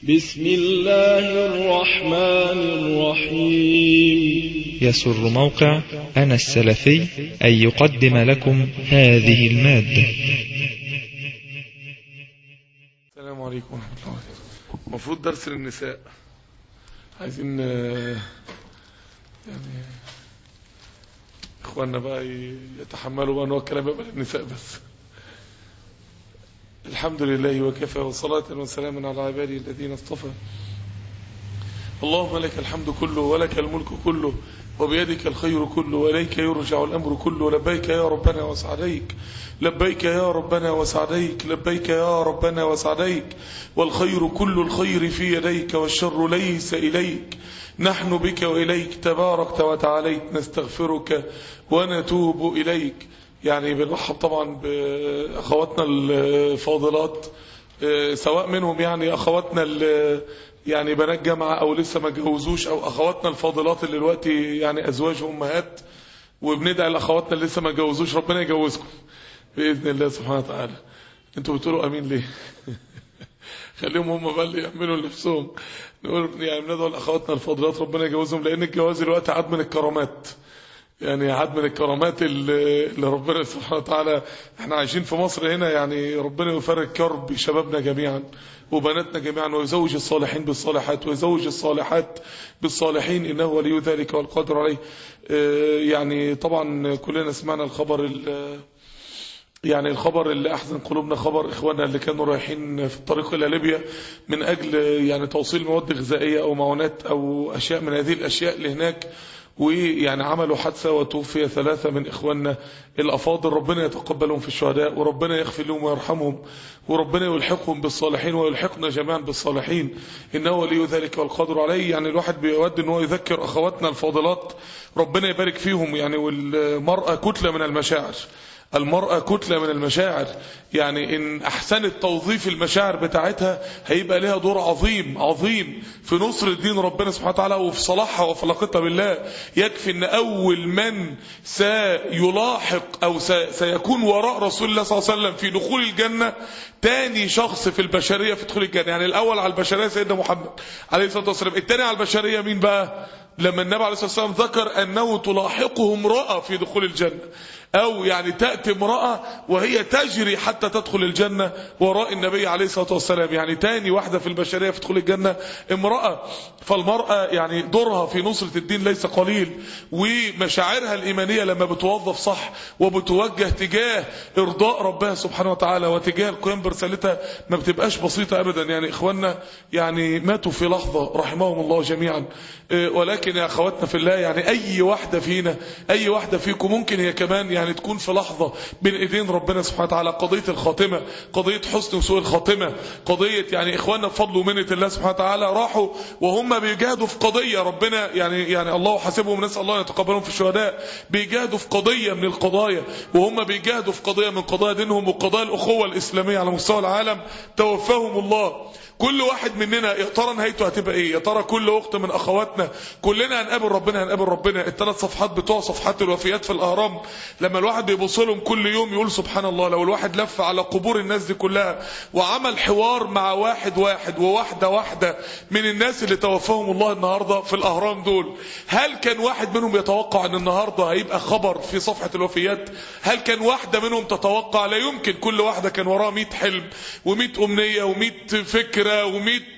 بسم الله الرحمن الرحيم. يسر موقع أنا السلفي أن يقدم لكم هذه المادة. السلام عليكم ورحمة الله وبركاته. المفروض درس للنساء، عايزين يعني اخواننا بقى يتحملوا بقى ان هو الكلام يبقى للنساء بس. الحمد لله وكفى، وصلاة وسلام على عبادي الذين اصطفى. اللهم لك الحمد كله ولك الملك كله وبيدك الخير كله وإليك يرجع الأمر كله. لبيك يا ربنا وسعديك، لبيك يا ربنا وسعديك، لبيك يا ربنا وسعديك. والخير كل الخير في يديك والشر ليس إليك. نحن بك وإليك تباركت وتعاليت، نستغفرك ونتوب إليك. يعني بنرحب طبعا بأخواتنا الفاضلات، سواء منهم يعني أخواتنا يعني بنات جامعة أو لسه ما جوزوش، أو أخواتنا الفاضلات اللي دلوقتي يعني أزواج أمهات، وبندعي لأخواتنا اللي لسه ما جوزوش ربنا يجوزكم بإذن الله سبحانه وتعالى. انتوا بتقولوا أمين ليه؟ خليهم هم بقى اللي يعملوا لنفسهم. نقول يعني بندعو لأخواتنا الفاضلات ربنا يجوزهم، لأن الجواز دلوقتي عاد من الكرامات، يعني عاد من الكرامات اللي ربنا سبحانه وتعالى. احنا عايشين في مصر هنا، يعني ربنا يفرج كرب شبابنا جميعا وبناتنا جميعا، ويزوج الصالحين بالصالحات ويزوج الصالحات بالصالحين، إنه ولي ذلك والقادر عليه. يعني طبعا كلنا سمعنا الخبر يعني الخبر اللي أحزن قلوبنا، خبر إخواننا اللي كانوا رايحين في الطريق إلى ليبيا من أجل يعني توصيل مواد غذائية أو معونات أو أشياء من هذه الأشياء لهناك، ويعني عملوا حادثة وتوفي 3 من إخواننا الأفاضل. ربنا يتقبلهم في الشهداء، وربنا يغفر لهم ويرحمهم، وربنا يلحقهم بالصالحين ويلحقنا جميعا بالصالحين، إنه ولي ذلك والقادر عليه. يعني الواحد بيود أنه يذكر أخواتنا الفاضلات ربنا يبارك فيهم. يعني والمرأة كتلة من المشاعر، المرأة كتلة من المشاعر، يعني إن أحسنت توظيف المشاعر بتاعتها هيبقى لها دور عظيم عظيم في نصر الدين ربنا سبحانه وتعالى وفي صلاحها وفي علاقتها بالله. يكفي أن أول من سيلاحق أو سيكون وراء رسول الله صلى الله عليه وسلم في دخول الجنة تاني شخص في البشرية في دخول الجنة. يعني الأول على البشرية سيدنا محمد عليه الصلاة والسلام، التاني على البشرية مين بقى؟ لما النبي عليه الصلاة والسلام ذكر أنه تلاحقه امرأة في دخول الجنة، أو يعني تأتي امرأة وهي تجري حتى تدخل الجنة وراء النبي عليه الصلاة والسلام. يعني تاني واحدة في البشرية في دخول الجنة امرأة. فالمرأة يعني دورها في نصرة الدين ليس قليل، ومشاعرها الإيمانية لما بتوظف صح وبتوجه تجاه إرضاء ربها سبحانه وتعالى وتجاه القيام برسالتها ما بتبقاش بسيطة أبدا. يعني إخواننا يعني ماتوا في لحظة رحمهم الله جميعا. ولكن يا أخواتنا في الله، يعني أي واحدة فينا، أي واحدة فيكم ممكن هي كمان يعني تكون في لحظة بين ايدين ربنا سبحانه وتعالى. قضية الخاتمة، قضية حسن وسوء الخاتمة، قضية يعني اخواننا بفضل ومنة الله سبحانه وتعالى راحوا وهم بيجاهدوا في قضية ربنا يعني الله حسبهم، نسأل الله يتقبلهم في الشهداء. بيجاهدوا في قضية من القضايا، وهم بيجاهدوا في قضية من قضايا دينهم وقضايا الأخوة الإسلامية على مستوى العالم. توفاهم الله. كل واحد مننا يا ترى نهايته هتبقى ايه؟ يا ترى كل اخت من اخواتنا كلنا هنقابل ربنا، هنقابل ربنا. ال3 صفحات بتوع صفحات الوفيات في الاهرام، لما الواحد بيبص لهم كل يوم يقول سبحان الله، لو الواحد لف على قبور الناس دي كلها وعمل حوار مع واحد وواحدة من الناس اللي توفاهم الله النهارده في الاهرام دول، هل كان واحد منهم يتوقع ان النهارده هيبقى خبر في صفحة الوفيات؟ هل كان واحدة منهم تتوقع؟ لا يمكن. كل واحدة كان وراها 100 حلم و100 امنية و100 فكرة و100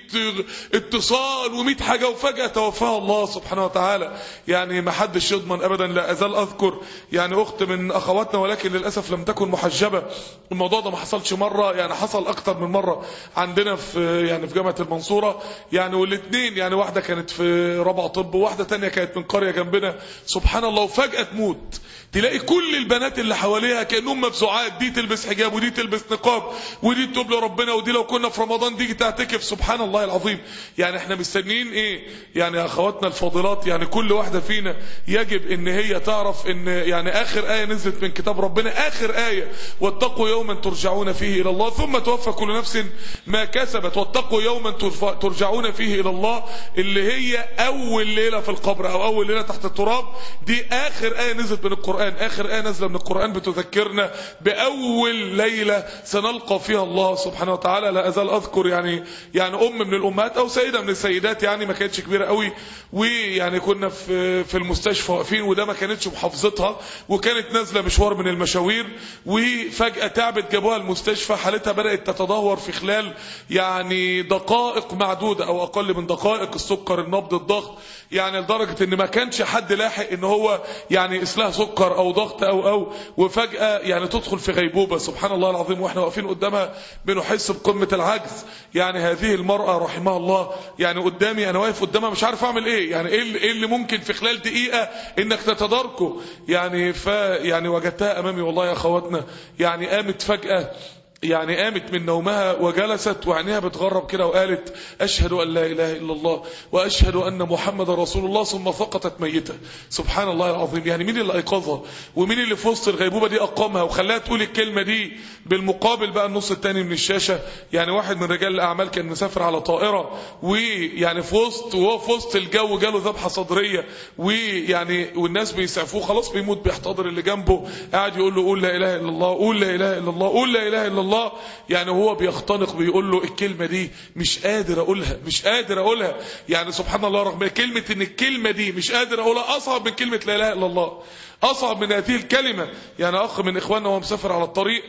اتصال و100 حاجة، وفجأة توفاها الله سبحانه وتعالى. يعني ما حدش يضمن ابدا. لا ازال اذكر يعني اخت من اخواتنا، ولكن للاسف لم تكن محجبة. الموضوع ده ما حصلش مرة، يعني حصل اكتر من مرة عندنا في يعني في جامعة المنصورة. يعني والاثنين، يعني واحدة كانت في رابعة طب وواحدة تانية كانت من قرية جنبنا. سبحان الله. وفجأة تموت، تلاقي كل البنات اللي حواليها كأنهم مفزوعات، دي تلبس حجاب ودي تلبس نقاب ودي تتوب لربنا ودي لو كنا في رمضان دي تعتكف. سبحان الله العظيم. يعني احنا مستنيين ايه؟ يعني اخواتنا الفاضلات، يعني كل واحدة فينا يجب ان هي تعرف ان يعني اخر آية نزلت من كتاب ربنا، اخر آية، واتقوا يوما ترجعون فيه الى الله ثم توفى كل نفس ما كسبت. واتقوا يوما ترجعون فيه الى الله، اللي هي اول ليلة في القبر او اول ليلة تحت التراب. دي اخر آية نزلت من القرآن، اخر آية نزلت من القرآن بتذكرنا باول ليلة سنلقى فيها الله سبحانه وتعالى. لا ازال اذكر يعني ام من الامهات او سيده من السيدات، يعني ما كانتش كبيره قوي، ويعني كنا في المستشفى واقفين، وده ما كانتش محافظتها، وكانت نازله مشوار من المشاوير، وفجاه تعبت، جابوها المستشفى، حالتها بدات تتدهور في خلال يعني دقائق معدوده او اقل من دقائق، السكر، النبض، الضغط، يعني لدرجه ان ما كانش حد لاحق ان هو يعني يقيس لها سكر او ضغط او وفجاه يعني تدخل في غيبوبه. سبحان الله العظيم، واحنا واقفين قدامها بنحس بقمه العجز. يعني هذه المراه رحمها الله، يعني قدامي انا واقف قدامها مش عارف اعمل ايه، يعني ايه اللي ممكن في خلال دقيقه انك تتداركه، يعني وجدتها امامي والله يا اخواتنا، يعني قامت فجاه، يعني قامت من نومها وجلست وعينيها بتغرب كده وقالت أشهد أن لا إله إلا الله وأشهد أن محمد رسول الله، ثم سقطت ميتة. سبحان الله العظيم، يعني مين اللي أيقظها ومين اللي في وسط الغيبوبة دي أقامها وخلاها تقول الكلمة دي؟ بالمقابل بقى النص التاني من الشاشة، يعني واحد من رجال الأعمال كان مسافر على طائرة، ويعني وهو في وسط الجو جاله ذبحة صدرية، ويعني والناس بيسعفوه خلاص بيموت، بيحتضر اللي جنبه قاعد يقول له قول لا إله إلا الله، قول لا إله إلا الله، قول لا إله إلا الله، يعني هو بيختنق بيقول له الكلمة دي مش قادر أقولها. يعني سبحان الله، رغم كلمة ان الكلمة دي مش قادر أقولها أصعب من كلمة لا إله إلا الله، أصعب من هذه الكلمة. يعني أخ من إخواننا وهو مسافر على الطريق،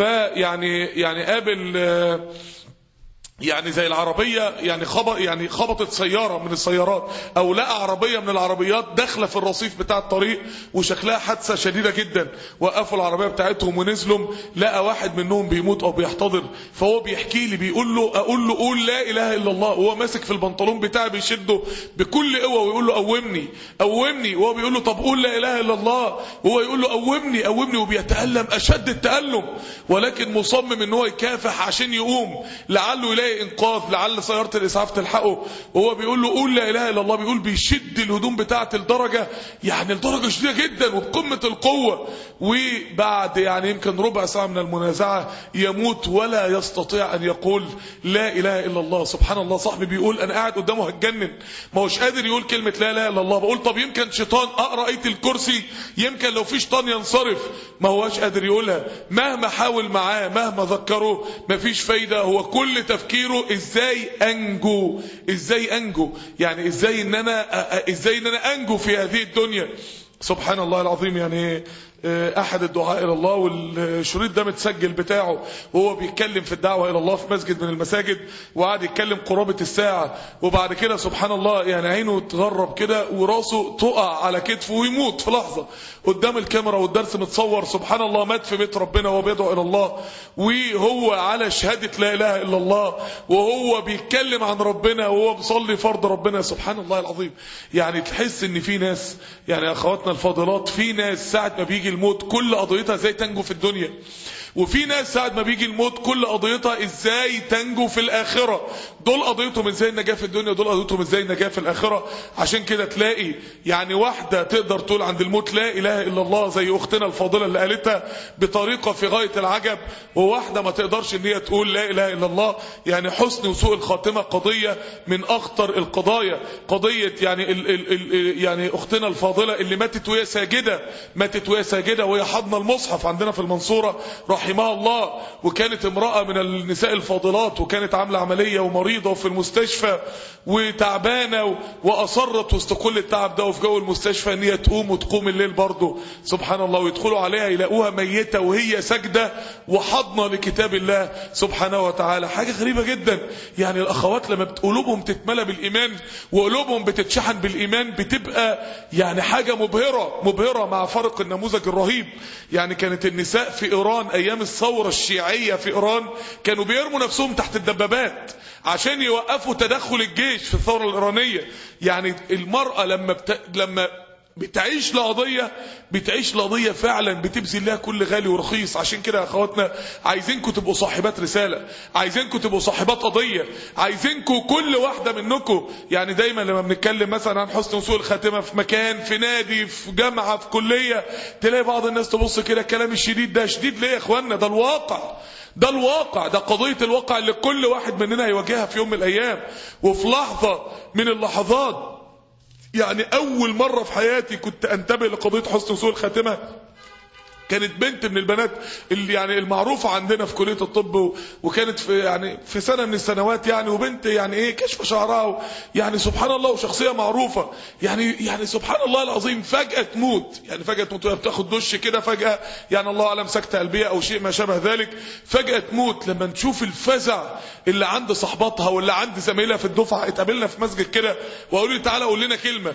يعني قابل يعني زي العربية يعني خبطت سيارة من السيارات، او لقى عربية من العربيات داخلة في الرصيف بتاع الطريق وشكلها حادثة شديدة جدا، وقفوا العربية بتاعتهم ونزلوا، لقى واحد منهم بيموت او بيحتضر، فهو بيحكي لي بيقول له اقول له قول لا اله الا الله، وهو ماسك في البنطلون بتاعي بيشده بكل قوة ويقول له قومني، وهو بيقول له طب قول لا اله الا الله، وهو يقول له قومني، وبيتألم اشد التألم، ولكن مصمم ان هو يكافح عشان يقوم لعله يلاقي انقاذ، لعل سيارة الاسعاف تلحقه، وهو بيقول له قول لا اله الا الله، بيقول بيشد الهدوم بتاعه لدرجه شديده جدا وبقمه القوه، وبعد يعني يمكن ربع ساعه من المنازعه يموت ولا يستطيع ان يقول لا اله الا الله. سبحان الله، صاحبي بيقول انا قاعد قدامه هتجنن، ما هوش قادر يقول كلمه لا اله الا الله، بقول طب يمكن شيطان، اقرا ايه الكرسي يمكن لو في شيطان ينصرف، ما هوش قادر يقولها، مهما حاول معاه مهما ذكره مفيش فايده، هو كل تفكيره ازاي انجو، يعني ازاي ان انا انجو في هذه الدنيا. سبحان الله العظيم، يعني احد الدعاء الى الله، والشريط ده متسجل بتاعه وهو بيتكلم في الدعوة الى الله في مسجد من المساجد، وقعد يتكلم قرابة الساعة، وبعد كده سبحان الله يعني عينه تغرب كده وراسه تقع على كتفه ويموت في لحظة قدام الكاميرا، والدرس متصور. سبحان الله، مات في بيت ربنا وهو بيدعو الى الله، وهو على شهادة لا اله الا الله، وهو بيتكلم عن ربنا، وهو بيصلي فرض ربنا. سبحان الله العظيم، يعني تحس ان في ناس، يعني يا اخواتنا الفاضلات، في ناس ساعة ما بيجي الموت كل قضيتها ازاي تنجو في الدنيا، وفي ناس ساعة ما بيجي الموت كل قضيتها ازاي تنجو في الاخرة. دول قضيتهم ازاي النجاة في الدنيا، دول قضيتهم ازاي النجاة في الاخرة. عشان كده تلاقي يعني واحدة تقدر تقول عند الموت لا اله الا الله زي اختنا الفاضلة اللي قالتها بطريقة في غاية العجب، وواحدة ما تقدرش ان هي تقول لا اله الا الله. يعني حسن وسوء الخاتمة قضية من اخطر القضايا، قضية يعني اختنا الفاضلة اللي ماتت وهي ساجدة وهي حضن المصحف عندنا في المنصورة رحمها الله، وكانت امرأة من النساء الفاضلات، وكانت عاملة عملية ومريضة وفي المستشفى وتعبانة، وأصرت وسط كل التعب ده وفي جو المستشفى ان هي تقوم وتقوم الليل برضه. سبحان الله، ويدخلوا عليها يلاقوها ميتة وهي ساجدة وحضنة لكتاب الله سبحانه وتعالى. حاجة غريبة جدا. يعني الأخوات لما قلوبهم تتملى بالإيمان وقلوبهم بتتشحن بالإيمان بتبقى يعني حاجة مبهرة مع فرق النموذج الرهيب. يعني كانت النساء في إيران أيام الثورة الشيعية في إيران كانوا بيرموا نفسهم تحت الدبابات عشان يوقفوا تدخل الجيش في الثورة الإيرانية. يعني المرأة لما بتعيش لقضية فعلا بتبذل لها كل غالي ورخيص. عشان كده يا اخواتنا عايزينكم تبقوا صاحبات رسالة، عايزينكم تبقوا صاحبات قضية، عايزينكم كل واحدة منكم. يعني دايما لما بنتكلم مثلا عن حسن وسوء الخاتمة في مكان، في نادي، في جامعة، في كلية، تلاقي بعض الناس تبص كده الكلام الشديد ده شديد ليه يا اخوانا؟ ده الواقع، ده قضية الواقع اللي كل واحد مننا هيواجهها في يوم من الايام وفي لحظة من اللحظات. يعني اول مرة في حياتي كنت انتبه لقضية حسن وسوء الخاتمة كانت بنت من البنات اللي يعني المعروفة عندنا في كلية الطب، وكانت في يعني في سنة من السنوات يعني، وبنت يعني ايه كشف شعرها يعني سبحان الله، وشخصية معروفة يعني سبحان الله العظيم، فجأة تموت. يعني فجأة تموت وهي بتاخد دش كده، فجأة يعني الله اعلم سكتة قلبية او شيء ما شابه ذلك، فجأة تموت. لما نشوف الفزع اللي عند صحباتها واللي عند زميلها في الدفعة، اتقابلنا في مسجد كده وقالوا لي تعالى قول لنا كلمة،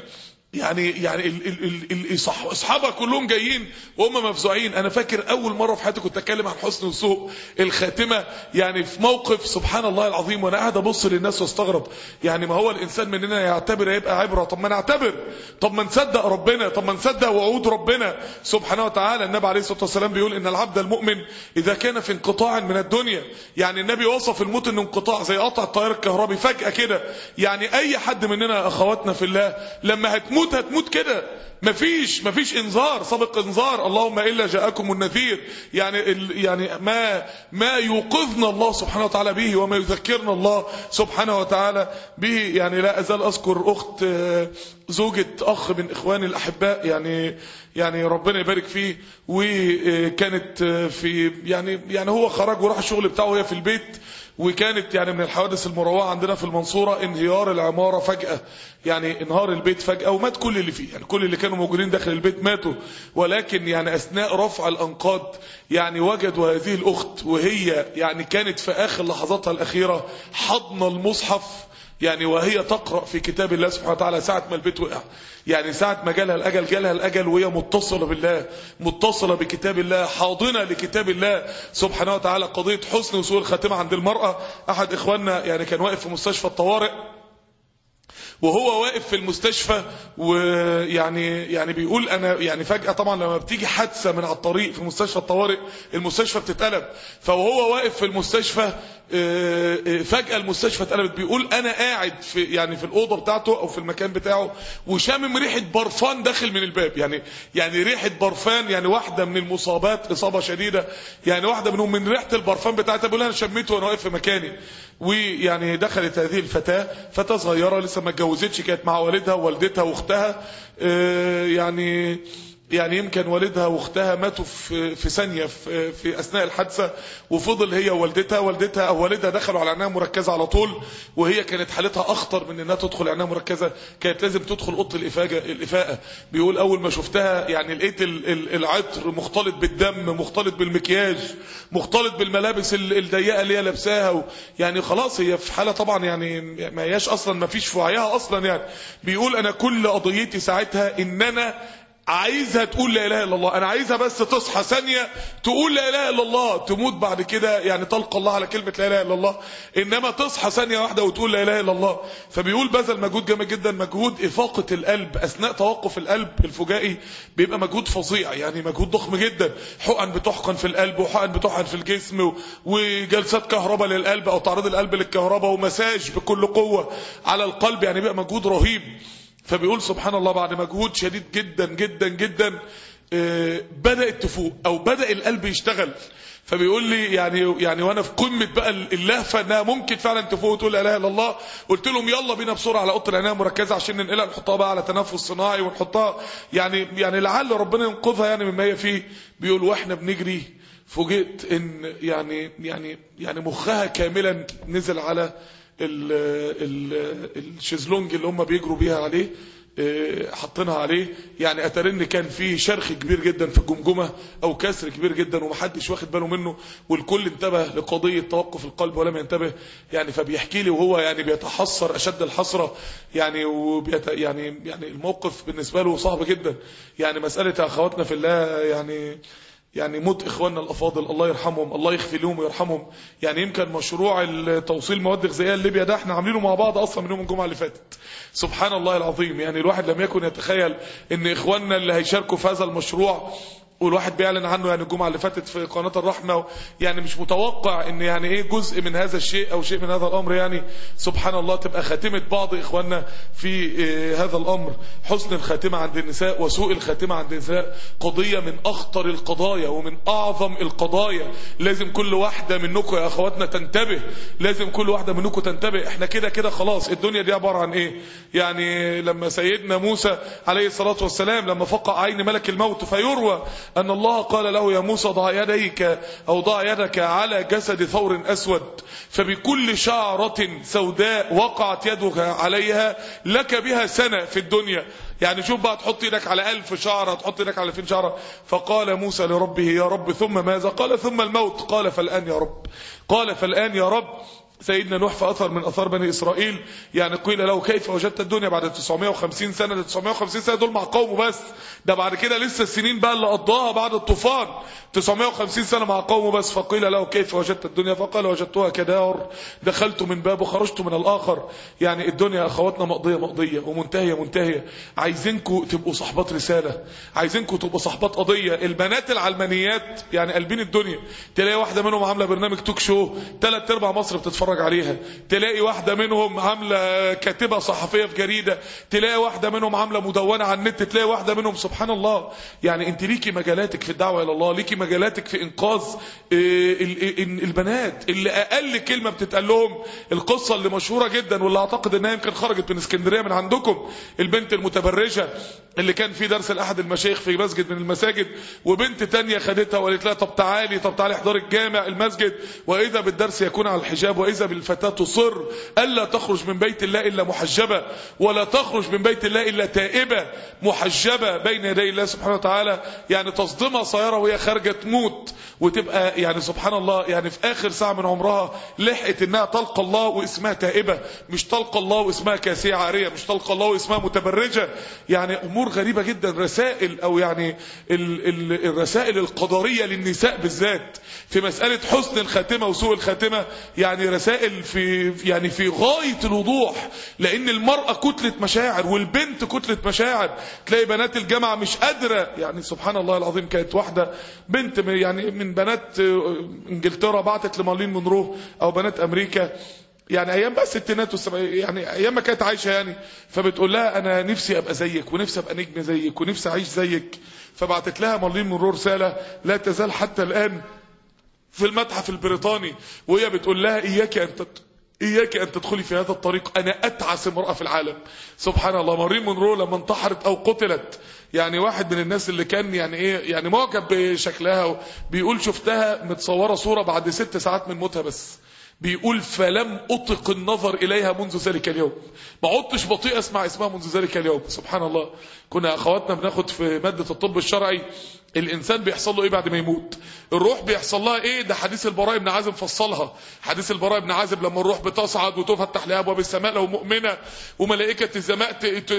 يعني اصحابها كلهم جايين وهم مفزوعين. انا فاكر اول مره في حياتي كنت اتكلم عن حسن وسوء الخاتمه، يعني في موقف سبحان الله العظيم، وانا قاعد ابص للناس واستغرب. يعني ما هو الانسان مننا يعتبر يبقى عبره، طب ما نعتبر، طب ما نصدق ربنا، طب ما نصدق وعود ربنا سبحانه وتعالى. النبي عليه الصلاه والسلام بيقول ان العبد المؤمن اذا كان في انقطاع من الدنيا، يعني النبي وصف الموت انه انقطاع زي قطع التيار الكهربي فجاه كده. يعني اي حد مننا اخواتنا في الله لما هتموت كده، مفيش انذار سابق انذار، اللهم الا جاءكم النذير. يعني ما يوقظنا الله سبحانه وتعالى به وما يذكرنا الله سبحانه وتعالى به. يعني لا ازال اذكر اخت زوجة اخ من اخواني الاحباء، يعني ربنا يبارك فيه، وكانت في يعني هو خرج وراح الشغل بتاعه وهي في البيت، وكانت يعني من الحوادث المروعة عندنا في المنصورة انهيار العمارة فجأة، يعني انهار البيت فجأة ومات كل اللي فيه، يعني كل اللي كانوا موجودين داخل البيت ماتوا. ولكن يعني اثناء رفع الانقاض يعني وجدوا هذه الاخت وهي يعني كانت في اخر لحظاتها الاخيرة حضن المصحف، يعني وهي تقرأ في كتاب الله سبحانه وتعالى ساعة ما البيت وقع. يعني ساعة ما جالها الأجل وهي متصلة بالله، متصلة بكتاب الله، حاضنة لكتاب الله سبحانه وتعالى. قضية حسن وسوء الخاتمة عند المرأة، أحد إخواننا يعني كان واقف في مستشفى الطوارئ، وهو واقف في المستشفى ويعني بيقول انا يعني فجأة طبعا لما بتيجي حادثة من على الطريق في مستشفى الطوارئ المستشفى بتتقلب، فوهو واقف في المستشفى فجأة المستشفى اتقلبت. بيقول انا قاعد في يعني في الأوضة بتاعته او في المكان بتاعه وشامم ريحة برفان داخل من الباب، يعني ريحة برفان، يعني واحدة من المصابات اصابة شديدة، يعني واحدة منهم من ريحة البرفان بتاعتها بيقول انا شميته وانا واقف في مكاني. ويعني دخلت هذه فتاة صغيرة لسه ما اتجوزتش، كانت مع والدها ووالدتها واختها، يعني يمكن والدها واختها ماتوا في ثانية في اثناء الحادثة، وفضل هي ووالدتها او والدها دخلوا على عناية مركزة على طول، وهي كانت حالتها اخطر من انها تدخل عناية مركزة، كانت لازم تدخل اوضه الافاقة. بيقول اول ما شفتها يعني لقيت العطر مختلط بالدم، مختلط بالمكياج، مختلط بالملابس الضيقة اللي هي لابساها، يعني خلاص هي في حالة طبعا يعني ما هياش اصلا، ما فيش في وعيها اصلا. يعني بيقول انا كل قضيتي ساعتها ان انا عايزها تقول لا اله الا الله، انا عايزها بس تصحى ثانيه تقول لا اله الا الله، تموت بعد كده يعني تلقى الله على كلمه لا اله الا الله، انما تصحى ثانيه واحده وتقول لا اله الا الله. فبيقول بذل مجهود جامد جدا، مجهود افاقه القلب اثناء توقف القلب الفجائي بيبقى مجهود فظيع، يعني مجهود ضخم جدا، حقن بتحقن في القلب وحقن بتحقن في الجسم وجلسات كهرباء للقلب او تعريض القلب للكهرباء ومساج بكل قوه على القلب، يعني بيبقى مجهود رهيب. فبيقول سبحان الله بعد مجهود شديد جدا جدا جدا بدأت تفوق او بدأ القلب يشتغل. فبيقول لي يعني وانا في قمه بقى اللهفه انها ممكن فعلا تفوق وتقول لا اله الا الله، قلت لهم يلا بينا بسرعه على اوضه العنايه المركزه عشان ننقلها نحطها بقى على تنفس صناعي ونحطها يعني لعل ربنا ينقذها يعني مما هي فيه. بيقول واحنا بنجري فوجئت ان يعني مخها كاملا نزل على الشيزلونج اللي هم بيجروا بيها عليه، حطينها عليه. يعني اترن كان فيه شرخ كبير جدا في الجمجمه او كسر كبير جدا ومحدش واخد باله منه، والكل انتبه لقضيه توقف القلب ولم ينتبه. يعني فبيحكي لي وهو يعني بيتحسر اشد الحسره، يعني يعني الموقف بالنسبه له صعب جدا. يعني مساله اخواتنا في الله يعني موت اخواننا الافاضل الله يرحمهم، الله يغفر لهم ويرحمهم. يعني يمكن مشروع توصيل مواد غذائيه لليبيا ده احنا عاملينه مع بعض اصلا من يوم الجمعه اللي فاتت. سبحان الله العظيم، يعني الواحد لم يكن يتخيل ان اخواننا اللي هيشاركوا في هذا المشروع والواحد بيعلن عنه يعني الجمعة اللي فاتت في قناة الرحمة، يعني مش متوقع ان يعني ايه جزء من هذا الشيء او شيء من هذا الامر، يعني سبحان الله تبقى خاتمة بعض اخواننا في هذا الامر. حسن الخاتمة عند النساء وسوء الخاتمة عند النساء قضية من اخطر القضايا ومن اعظم القضايا. لازم كل واحدة منكم يا اخواتنا تنتبه، لازم كل واحدة منكم تنتبه. احنا كده خلاص الدنيا دي عبارة عن ايه؟ يعني لما سيدنا موسى عليه الصلاة والسلام لما فقع عين ملك الموت فيروى أن الله قال له يا موسى ضع يديك أو ضع يدك على جسد ثور أسود، فبكل شعرة سوداء وقعت يدك عليها لك بها سنة في الدنيا. يعني شوف بقى، تحط ايدك على 1000 شعرة، تحط ايدك على 2000 شعرة. فقال موسى لربه يا رب ثم ماذا؟ قال ثم الموت. قال فالآن يا رب. قال فالآن يا رب. سيدنا نوح في أثر من أثار بني إسرائيل يعني قيل له كيف وجدت الدنيا بعد 950 سنة. ده 950 سنة دول مع قومه بس، ده بعد كده لسه السنين بقى اللي قضاها بعد الطوفان، 950 سنة مع قومه بس. فقيل له كيف وجدت الدنيا؟ فقال وجدتها كدار دخلت من باب وخرجت من الآخر. يعني الدنيا أخواتنا مقضية ومنتهية. عايزينكم تبقوا صحبات رسالة، عايزينكم تبقوا صحبات قضية. البنات العلمانيات يعني قلبين الدنيا، تلاقي واحدة منهم عاملة برنامج توك شو 3/4 مصر بتتفرج عليها، تلاقي واحدة منهم عاملة كاتبة صحفية في جريدة، تلاقي واحدة منهم عاملة مدونة على النت، تلاقي واحدة منهم سبحان الله. يعني انت ليكي مجالاتك في الدعوة الى الله، ليكي مجالاتك في انقاذ البنات اللي اقل كلمة بتتقال لهم. القصة اللي مشهورة جدا واللي اعتقد انها يمكن خرجت من اسكندرية من عندكم، البنت المتبرجة اللي كان في درس لأحد المشايخ في مسجد من المساجد، وبنت تانية خدتها وقالت لها طب تعالي احضري الجامع المسجد، واذا بالدرس يكون على الحجاب، واذا بالفتاة تصر الا تخرج من بيت الله الا محجبة، ولا تخرج من بيت الله الا تائبة محجبة بين يدي الله سبحانه وتعالى. يعني تصدمها سيارة وهي خارجة تموت، وتبقى يعني سبحان الله يعني في اخر ساعة من عمرها لحقت انها تلقى الله واسمها تائبة، مش تلقى الله واسمها كاسية عارية، مش تلقى الله واسمها متبرجة. يعني امور غريبة جدا، رسائل او يعني الرسائل القدرية للنساء بالذات في مسألة حسن الخاتمة وسوء الخاتمة. يعني رسائل في غاية الوضوح، لان المرأة كتلة مشاعر والبنت كتلة مشاعر. تلاقي بنات الجامعة مش قادرة، يعني سبحان الله العظيم. كانت واحدة بنت يعني من بنات انجلترا بعتت لمارلين مونرو او بنات امريكا، يعني ايام بقى الستينات والسبعينات، يعني ايام ما كانت عايشه يعني، فبتقول لها انا نفسي ابقى زيك ونفسي ابقى نجم زيك ونفسي اعيش زيك. فبعتت لها مارلين مونرو رساله لا تزال حتى الان في المتحف البريطاني، وهي بتقول لها إياك أن تدخلي في هذا الطريق، أنا أتعس امرأة في العالم. سبحان الله. مارلين مونرو لما انتحرت أو قتلت، يعني واحد من الناس اللي كان يعني معجب بشكلها، بيقول شفتها متصورة صورة بعد 6 ساعات من موتها بس، بيقول فلم أطق النظر إليها منذ ذلك اليوم، ما عدتش بطيء أسمع اسمها منذ ذلك اليوم. سبحان الله. كنا أخواتنا بناخد في مادة الطب الشرعي الإنسان بيحصل له إيه بعد ما يموت، الروح بيحصل لها إيه. ده حديث البراء بن عازب فصلها. حديث البراء بن عازب لما الروح بتصعد وتفتح لها أبواب السماء لو مؤمنة، وملائكة السماء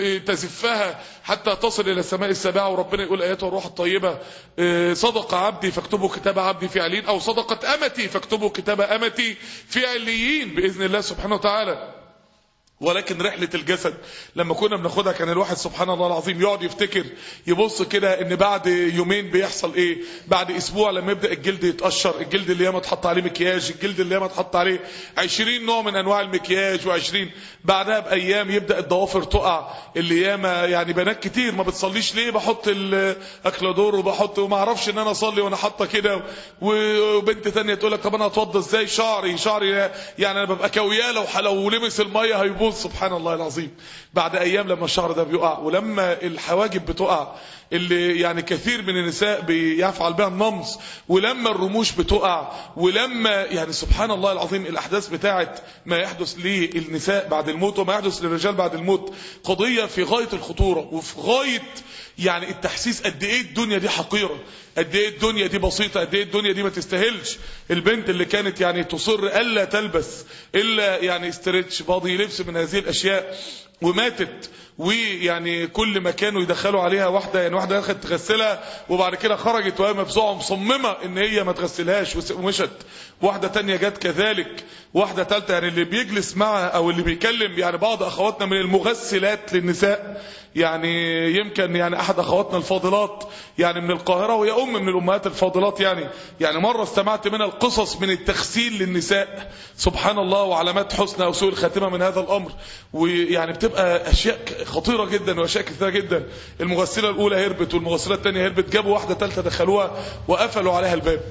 تزفها حتى تصل إلى السماء السابعة، وربنا يقول آياته الروح الطيبة صدق عبدي فاكتبوا كتاب عبدي في عليين، أو صدقت أمتي فاكتبوا كتاب أمتي في عليين بإذن الله سبحانه وتعالى. ولكن رحلة الجسد لما كنا بناخدها كان الواحد سبحان الله العظيم يقعد يفتكر، يبص كده ان بعد يومين بيحصل ايه، بعد اسبوع لما يبدأ الجلد يتقشر، الجلد اللي ياما اتحط عليه مكياج، الجلد اللي ياما اتحط عليه 20 نوع من انواع المكياج، و20 بعدها بايام يبدأ الضوافر تقع، اللي ياما يعني بنات كتير ما بتصليش ليه، بحط الاكلادور وبحط وما اعرفش ان انا اصلي وانا حاطه كده، وبنت ثانيه تقول لك طب انا اتوضى ازاي، شعري يعني انا ببقى كوياله لو لمس الميه هيبوظ. سبحان الله العظيم. بعد ايام لما الشعر ده بيقع، ولما الحواجب بتقع اللي يعني كثير من النساء بيفعل بها النمص، ولما الرموش بتقع، ولما يعني سبحان الله العظيم الاحداث بتاعت ما يحدث للنساء بعد الموت وما يحدث للرجال بعد الموت، قضية في غاية الخطورة وفي غاية يعني التحسيس قد ايه الدنيا دي حقيرة، قد ايه الدنيا دي بسيطة، قد ايه الدنيا دي ما تستاهلش. البنت اللي كانت يعني تصر الا تلبس الا يعني استرتش باضي لبس من هذه الاشياء وماتت، ويعني كل ما كانوا يدخلوا عليها واحدة، يعني واحدة دخلت تغسلها وبعد كده خرجت وهي مفزوعة مصممة ان هي ما تغسلهاش ومشت، واحدة تانية جت كذلك، واحدة تالتة يعني اللي بيجلس معها او اللي بيكلم يعني بعض اخواتنا من المغسلات للنساء، يعني يمكن يعني احد اخواتنا الفاضلات يعني من القاهرة وهي ام من الامهات الفاضلات، يعني مرة استمعت منها القصص من التغسيل للنساء سبحان الله، وعلامات حسن او سوء الخاتمة من هذا الامر، ويعني بتبقى اشياء خطيرة جدا واشياء كثيرة جدا. المغسلة الاولى هربت والمغسلة الثانية هربت، جابوا واحدة ثالثة دخلوها وقفلوا عليها الباب،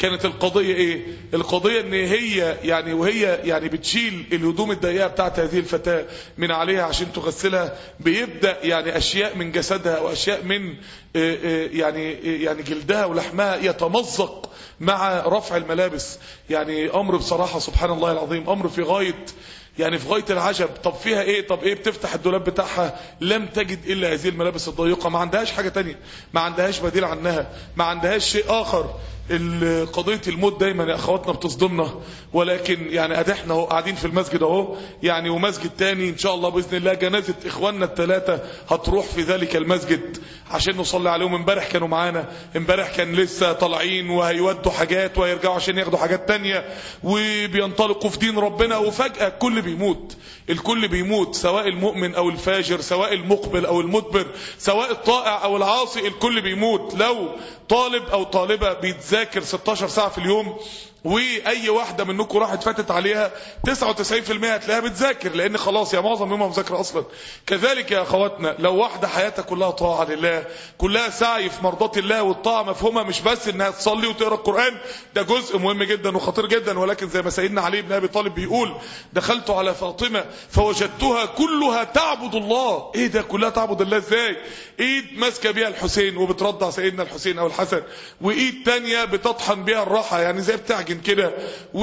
كانت القضية ايه؟ القضية ان هي يعني وهي يعني بتشيل الهدوم الضيقة بتاعت هذه الفتاة من عليها عشان تغسلها، بيبدأ يعني اشياء من جسدها واشياء من يعني جلدها ولحمها يتمزق مع رفع الملابس. يعني امر بصراحة سبحان الله العظيم، امر في غاية العجب. طب فيها ايه؟ طب ايه؟ بتفتح الدولاب بتاعها لم تجد الا هذه الملابس الضيقة، ما عندهاش حاجة تانية، ما عندهاش بديل عنها، ما عندهاش شيء اخر. قضية الموت دايما يا اخواتنا بتصدمنا، ولكن يعني ادحنا اهو قاعدين في المسجد اهو يعني، ومسجد تاني ان شاء الله باذن الله جنازة اخواننا الثلاثة هتروح في ذلك المسجد عشان نصلي عليهم. امبارح كانوا معانا، امبارح كان لسه طالعين وهيودوا حاجات وهيرجعوا عشان ياخدوا حاجات تانية وبينطلقوا في دين ربنا، وفجأة الكل بيموت. الكل بيموت، سواء المؤمن او الفاجر، سواء المقبل او المدبر، سواء الطائع او العاصي، الكل بيموت. لو طالب او طالبة بيتذاكر 16 ساعة في اليوم واي واحدة منكم راحت فاتت عليها 99% هتلاقيها بتذاكر، لان خلاص يا معظم يومها مذاكرة اصلا. كذلك يا اخواتنا لو واحدة حياتها كلها طاعة لله، كلها سعي في مرضات الله، والطاعة مفهومة مش بس انها تصلي وتقرأ القرآن، ده جزء مهم جدا وخطير جدا، ولكن زي ما سيدنا علي بن ابي طالب بيقول دخلت على فاطمة فوجدتها كلها تعبد الله. ايه ده؟ كلها تعبد الله ازاي؟ ايد ماسكة بيها الحسين وبترضع سيدنا الحسين او الحسن، وايد تانية بتطحن بيها الراحة يعني زي بتعجن كده،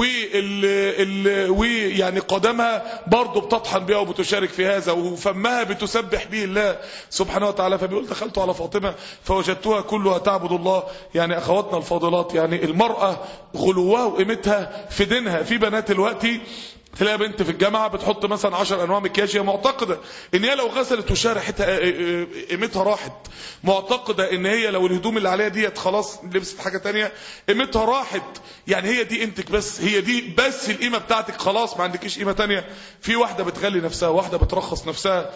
ويعني قدمها برضه بتطحن بيها وبتشارك في هذا، وفمها بتسبح به الله سبحانه وتعالى. فبيقول دخلت على فاطمة فوجدتها كلها تعبد الله. يعني اخواتنا الفاضلات، يعني المرأة غلوها وقيمتها في دينها. في بنات دلوقتي تلاقي بنت في الجامعة بتحط مثلا 10 انواع مكياج، هي معتقدة ان هي لو غسلت وشها ريحتها قيمتها راحت، معتقدة ان هي لو الهدوم اللي عليها ديت خلاص لبست حاجة تانية قيمتها راحت. يعني هي دي قيمتك، بس هي دي بس القيمة بتاعتك، خلاص ما عندكيش قيمة تانية. في واحدة بتغلي نفسها، واحدة بترخص نفسها.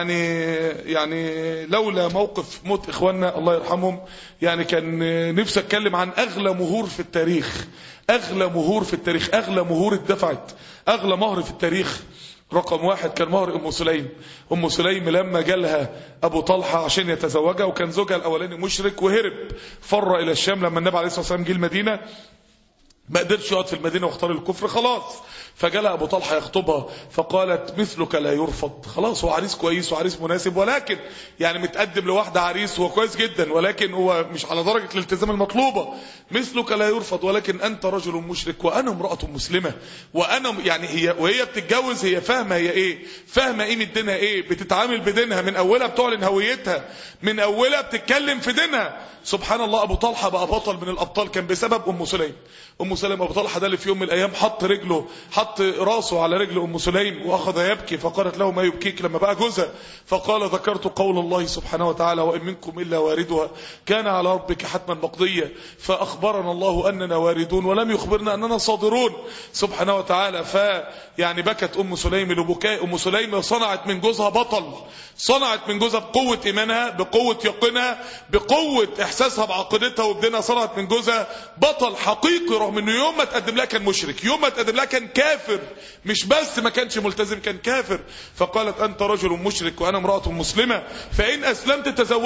يعني لولا موقف موت اخواننا الله يرحمهم، يعني كان نفسي اتكلم عن اغلى مهور في التاريخ. اغلى مهور في التاريخ، اغلى مهور اتدفعت، اغلى مهر في التاريخ. رقم واحد كان مهر ام سليم. ام سليم لما جالها ابو طلحة عشان يتزوجها، وكان زوجها الاولاني مشرك وهرب فر الى الشام، لما النبي عليه الصلاة والسلام جه المدينة ما قدرش يقعد في المدينة واختار الكفر خلاص، فجالها ابو طلحة يخطبها فقالت مثلك لا يرفض. خلاص هو عريس كويس وعريس مناسب، ولكن يعني متقدم لواحدة عريس هو كويس جدا، ولكن هو مش على درجة الالتزام المطلوبة. مثلك لا يرفض، ولكن انت رجل مشرك وانا امرأة مسلمة. وانا يعني وهي بتتجوز هي فاهمة هي ايه، فاهمة قيمة دينها ايه، بتتعامل بدينها من اولها، بتعلن هويتها من اولها، بتتكلم في دينها. سبحان الله، ابو طلحة بقى بطل من الابطال كان بسبب ام سليم. ام سليم، ابو طلحة ده اللي في يوم من الايام حط راسه على رجل ام سليم واخذ يبكي، فقالت له ما يبكيك لما بقى جوزها؟ فقال ذكرت قول الله سبحانه وتعالى وان منكم الا واردها كان على ربك حتما مقضيا، فاخبرنا الله اننا واردون ولم يخبرنا اننا صادرون سبحانه وتعالى. فيعني بكت ام سليم لبكاء. ام سليم صنعت من جوزها بطل، صنعت من جوزها بقوة ايمانها، بقوة يقينها، بقوة احساسها بعقيدتها وبدينها، صنعت من جوزها بطل حقيقي، رغم انه يوم ما تقدم لها كان مشرك، يوم ما تقدم لها كان كافر، مش بس ما كانش ملتزم كان كافر. فقالت انت رجل مشرك وانا امرأة مسلمة، فان اسلمت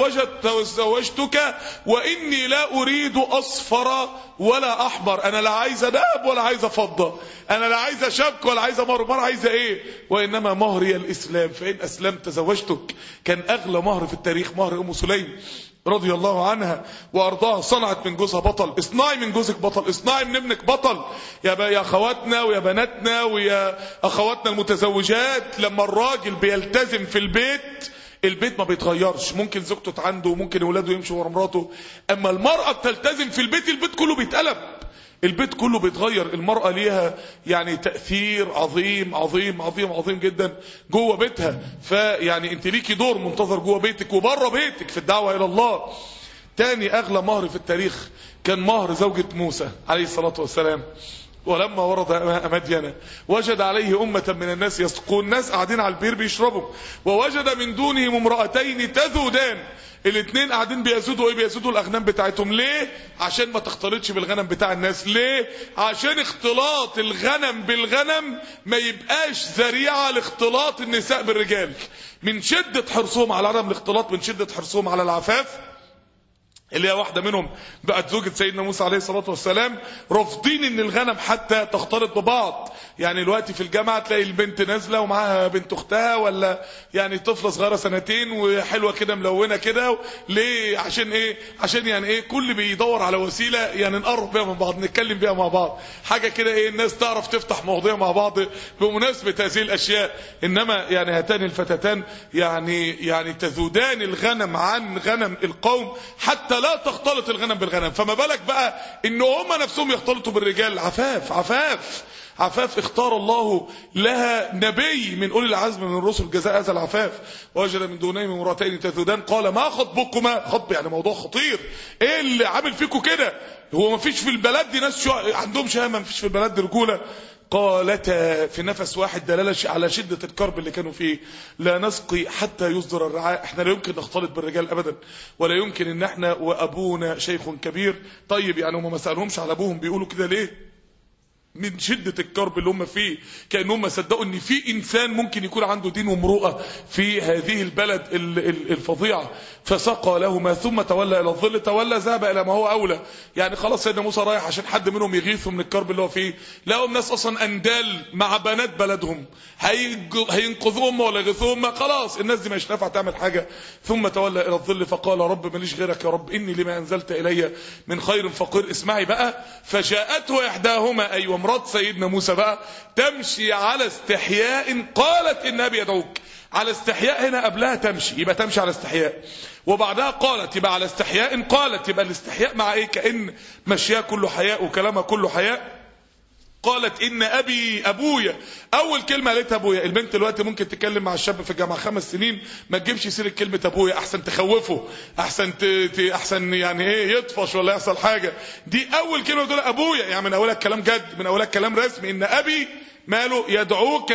تزوجتك، واني لا اريد اصفر ولا احمر. انا لا عايزة ذهب ولا عايزة فضة، انا لا عايزة شبك ولا عايزة مهر عايزة ايه؟ وانما مهري الاسلام، فان اسلمت تزوجتك. كان اغلى مهر في التاريخ مهر ام سليم رضي الله عنها وارضاها. صنعت من جوزها بطل. اصنعي من جوزك بطل، اصنعي من ابنك بطل. يا اخواتنا ويا بناتنا ويا اخواتنا المتزوجات، لما الراجل بيلتزم في البيت ما بيتغيرش. ممكن زوجته عنده وممكن اولاده يمشوا ورا مراته، اما المرأة بتلتزم في البيت كله بيتقلب، البيت كله بيتغير. المرأة ليها يعني تأثير عظيم عظيم عظيم عظيم جدا جوه بيتها. فيعني انت ليكي دور منتظر جوه بيتك وبره بيتك في الدعوة الى الله. تاني اغلى مهر في التاريخ كان مهر زوجة موسى عليه الصلاة والسلام. ولما ورد ماء مدين وجد عليه أمة من الناس يسقون، الناس قاعدين على البير بيشربوا، ووجد من دونهم امرأتين تذودان، الاثنين قاعدين بيزودوا بيزودوا الاغنام بتاعتهم. ليه؟ عشان ما تختلطش بالغنم بتاع الناس. ليه؟ عشان اختلاط الغنم بالغنم ما يبقاش ذريعة لاختلاط النساء بالرجال. من شدة حرصهم على عدم الاختلاط، من شدة حرصهم على العفاف، اللي هي واحدة منهم بقت زوجة سيدنا موسى عليه الصلاة والسلام، رافضين ان الغنم حتى تختلط ببعض. يعني دلوقتي في الجامعة تلاقي البنت نازلة ومعاها بنت اختها، ولا يعني طفلة صغيرة 2 وحلوة كده ملونة كده. ليه؟ عشان ايه؟ عشان يعني ايه؟ كل بيدور على وسيلة يعني نقرب بيها من بعض، نتكلم بيها مع بعض، حاجة كده ايه الناس تعرف تفتح مواضيع مع بعض بمناسبة هذه الاشياء. انما يعني هاتان الفتاتان يعني تذودان الغنم عن غنم القوم حتى لا تختلط الغنم بالغنم، فما بالك بقى ان هم نفسهم يختلطوا بالرجال. عفاف اختار الله لها نبي من اولي العزم من الرسل جزاء هذا العفاف. وجد من دونهم امرأتين تذودان قال ما خطبكما؟ خطب يعني موضوع خطير، ايه اللي عامل فيكم كده؟ هو ما فيش في البلد دي ناس عندهم شهامه؟ ما فيش في البلد دي رجوله؟ قالتا في نفس واحد دلاله على شده الكرب اللي كانوا فيه، لا نسقي حتى يصدر الرعاء، احنا لا يمكن نختلط بالرجال ابدا، ولا يمكن ان احنا وابونا شيخ كبير. طيب يعني هم ما سالهمش على ابوهم بيقولوا كده ليه؟ من شدة الكرب اللي هم فيه، كأنهم صدقوا ان في انسان ممكن يكون عنده دين ومروءة في هذه البلد الفظيعة. فسقى لهما ثم تولى الى الظل، تولى ذهب الى ما هو اولى. يعني خلاص سيدنا موسى رايح عشان حد منهم يغيثهم من الكرب اللي هو فيه، لقوا الناس اصلا اندال مع بنات بلدهم، هينقذوهم ولا يغيثوهم؟ خلاص الناس دي مش نافعه تعمل حاجة. ثم تولى الى الظل فقال رب ماليش غيرك يا رب، اني لما انزلت الي من خير فقير. اسمعي بقى، فجاءته احداهما، ايوه مرات سيدنا موسى بقى، تمشي على استحياء قالت ان ابي يدعوك. على استحياء هنا قبلها تمشي، يبقى تمشي على استحياء، وبعدها قالت يبقى على استحياء قالت، يبقى الاستحياء مع ايه؟ كأن مشيها كله حياء وكلامها كله حياء. قالت ان ابويا، اول كلمه قالتها ابويا. البنت دلوقتي ممكن تتكلم مع الشاب في الجامعه 5 سنين ما تجيبش سيره كلمه ابويا، احسن تخوفه، احسن احسن يعني ايه يطفش ولا يحصل حاجه. دي اول كلمه بتقول ابويا، يعني من اولها كلام جد، من اولها كلام رسمي. ان ابي ماله يدعوك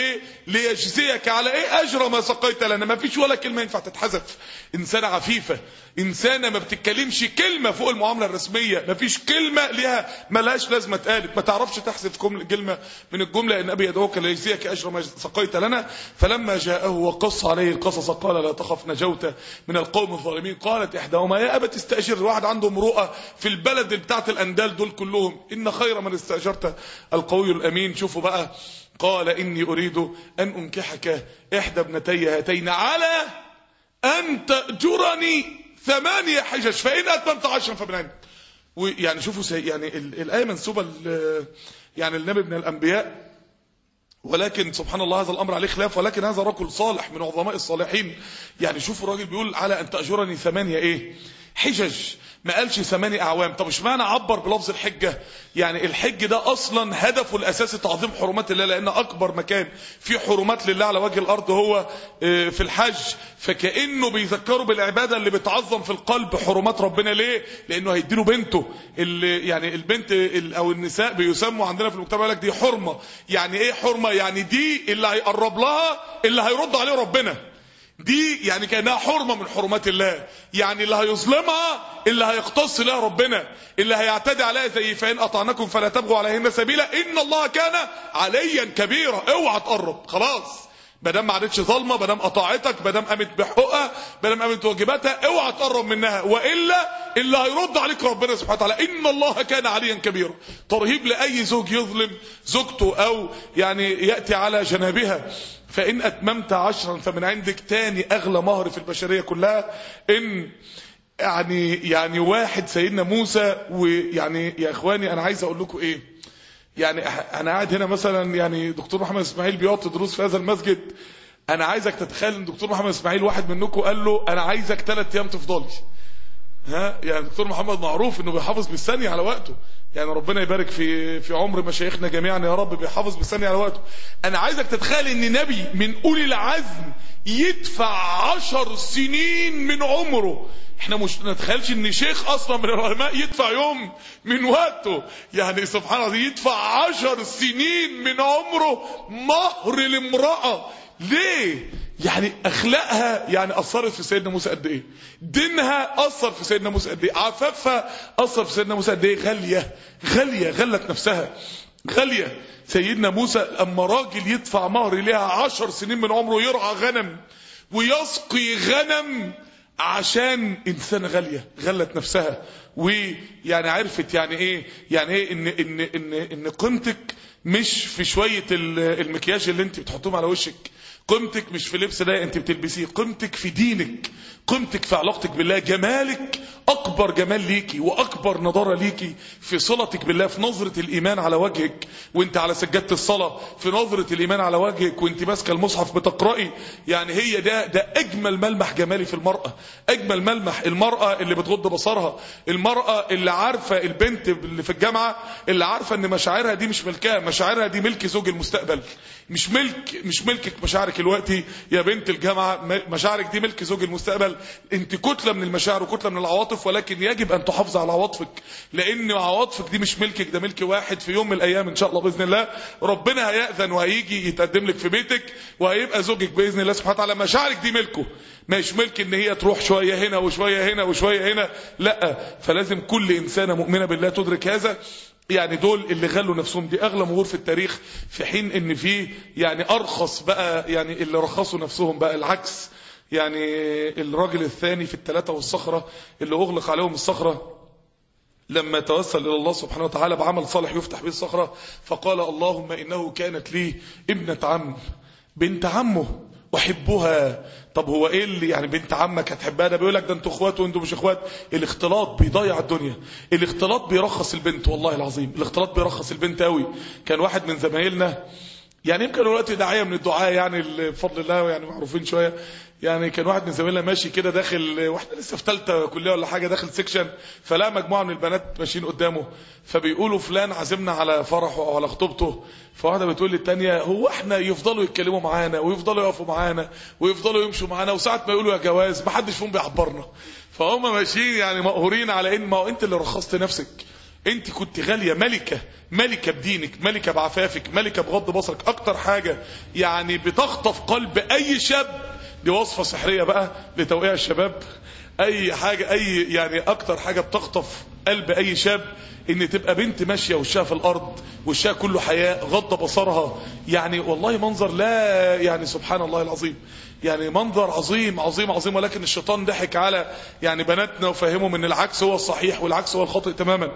ليجزيك على ايه؟ اجر ما سقيت لنا. ما فيش ولا كلمه ينفع تتحذف. انسانه عفيفه، انسانه ما بتتكلمش كلمه فوق المعامله الرسميه، ما فيش كلمه ليها ملهاش لازمه اتقالت، ما تعرفش تحذف كلمه من الجمله. ان ابي يدعوك ليجزيك اجر ما سقيت لنا. فلما جاءه وقص عليه القصص قال لا تخف نجوت من القوم الظالمين. قالت احداهما يا ابت استاجر، واحد عنده امرؤه في البلد بتاعت الاندال دول كلهم، ان خير من استاجرت القوي الامين. شوفوا بقى، قال إني أريد أن أنكحك إحدى ابنتي هاتين على أن تأجرني 8 حجج فإن أتممت 10 فمن عندك. ويعني شوفوا يعني الآية منسوبة يعني النبي من الأنبياء، ولكن سبحان الله هذا الأمر عليه خلاف، ولكن هذا رجل صالح من عظماء الصالحين. يعني شوفوا الراجل بيقول على أن تأجرني 8 إيه؟ حجج، ما قالش 8 أعوام. طب اشمعنى عبر بلفظ الحجة؟ يعني الحج ده أصلا هدفه الأساسي تعظيم حرمات الله، لأن أكبر مكان في حرمات لله على وجه الأرض هو في الحج. فكأنه بيذكروا بالعبادة اللي بتعظم في القلب حرمات ربنا. ليه؟ لأنه هيديله بنته، اللي يعني البنت أو النساء بيسموا عندنا في المجتمع لك دي حرمة. يعني إيه حرمة؟ يعني دي اللي هيقرب لها اللي هيرد عليه ربنا، دي يعني كأنها حرمة من حرمات الله. يعني اللي هيظلمها اللي هيقتص لها ربنا، اللي هيعتدي عليها زي فإن أطعنكم فلا تبغوا عليهن سبيلا إن الله كان عليا كبيرا. اوعى تقرب، خلاص مادام ما عادتش ظالمه، مادام قطعتك، مادام قامت بحقوقها، مادام قامت بواجباتها، اوعى تقرب منها، والا اللي هيرد عليك ربنا سبحانه وتعالى. ان الله كان عليا كبيرا. ترهيب لاي زوج يظلم زوجته او يعني ياتي على جنابها. فان اتممت 10 فمن عندك. تاني اغلى مهر في البشريه كلها. ان يعني واحد سيدنا موسى. ويعني يا اخواني انا عايز اقول لكم ايه، يعني انا قاعد هنا مثلا، يعني دكتور محمد اسماعيل بيعطي دروس في هذا المسجد. انا عايزك تتخيل ان دكتور محمد اسماعيل واحد منكم قال له انا عايزك 3 ايام تفضلي. يعني دكتور محمد معروف انه بيحافظ بالثانيه على وقته، يعني ربنا يبارك في عمر مشايخنا جميعا يا رب، بيحافظ بالثانيه على وقته. انا عايزك تتخيل ان نبي من اولي العزم يدفع 10 سنين من عمره. احنا مش نتخيلش ان شيخ اصلا من العلماء يدفع يوم من وقته، يعني سبحان الله يدفع 10 سنين من عمره مهر لامرأة. ليه؟ يعني اخلاقها يعني اثرت في سيدنا موسى قد ايه، دينها اثر في سيدنا موسى قد ايه، عفافها اثر في سيدنا موسى قد ايه. غالية غلت نفسها غالية. سيدنا موسى اما راجل يدفع مهر ليها 10 سنين من عمره يرعى غنم ويسقي غنم عشان انسانه غاليه غلت نفسها، ويعني عرفت يعني ايه ان قيمتك مش في شويه المكياج اللي انت بتحطهم على وشك، قيمتك مش في لبس ده انت بتلبسيه، قيمتك في دينك، قيمتك في علاقتك بالله، جمالك اكبر جمال ليكي واكبر نضاره ليكي في صلتك بالله، في نظره الايمان على وجهك وانت على سجاده الصلاه، في نظره الايمان على وجهك وانت ماسكه المصحف بتقراي. يعني هي ده اجمل ملمح جمالي في المراه، اجمل ملمح. المراه اللي بتغض بصرها، المراه اللي عارفه، البنت اللي في الجامعه اللي عارفه ان مشاعرها دي مش ملكها، مشاعرها دي ملك زوج المستقبل، مش ملكك مشاعرك دلوقتي يا بنت الجامعه، مشاعرك دي ملك زوج المستقبل. انت كتله من المشاعر وكتله من العواطف، ولكن يجب ان تحافظ على عواطفك، لان عواطفك دي مش ملكك، ده ملك واحد. في يوم من الايام ان شاء الله باذن الله ربنا هيأذن وهيجي يتقدم لك في بيتك وهيبقى زوجك باذن الله سبحانه وتعالى. مشاعرك دي ملكه، مش ملك ان هي تروح شويه هنا وشويه هنا وشويه هنا، لا. فلازم كل انسانه مؤمنه بالله تدرك هذا. يعني دول اللي غلوا نفسهم، دي اغلى مهور في التاريخ، في حين ان في يعني ارخص بقى، يعني اللي رخصوا نفسهم بقى العكس. يعني الراجل الثاني في الثلاثة والصخرة اللي اغلق عليهم الصخرة، لما توسل الى الله سبحانه وتعالى بعمل صالح يفتح به الصخرة، فقال اللهم انه كانت لي ابنة عم، بنت عمه احبها. طب هو ايه اللي يعني بنت عمك هتحبها؟ ده بيقول لك ده انتوا اخوات وانتوا مش اخوات. الاختلاط بيضيع الدنيا، الاختلاط بيرخص البنت، والله العظيم الاختلاط بيرخص البنت قوي. كان واحد من زمايلنا، يعني يمكن دلوقتي داعيه من الدعاء يعني بفضل الله، يعني معروفين شويه. يعني كان واحد من زمايلنا ماشي كده داخل، واحده لسه في ثالثه كليه ولا حاجه، داخل سيكشن، فلا مجموعه من البنات ماشيين قدامه، فبيقولوا فلان عازمنا على فرحه او على خطوبته. فواحده بتقول للثانيه هو احنا يفضلوا يتكلموا معانا ويفضلوا يقفوا معانا ويفضلوا يمشوا معانا، وساعه ما يقولوا يا جواز ما حدش فيهم بيعبرنا. فهم ماشيين يعني مقهورين على ان ما هو انت اللي رخصت نفسك، انت كنت غالية، ملكة بدينك، ملكة بعفافك، ملكة بغض بصرك. اكتر حاجة يعني بتخطف قلب اي شاب، دي وصفة سحرية بقى لتوقيع الشباب، اي حاجة، يعني اكتر حاجة بتخطف قلب اي شاب ان تبقى بنت ماشية وشها في الارض، وشها كله حياء، غض بصرها. يعني والله منظر لا يعني سبحان الله العظيم، يعني منظر عظيم عظيم عظيم. ولكن الشيطان ضحك على يعني بناتنا وفهمهم ان العكس هو الصحيح والعكس هو الخاطئ تماما.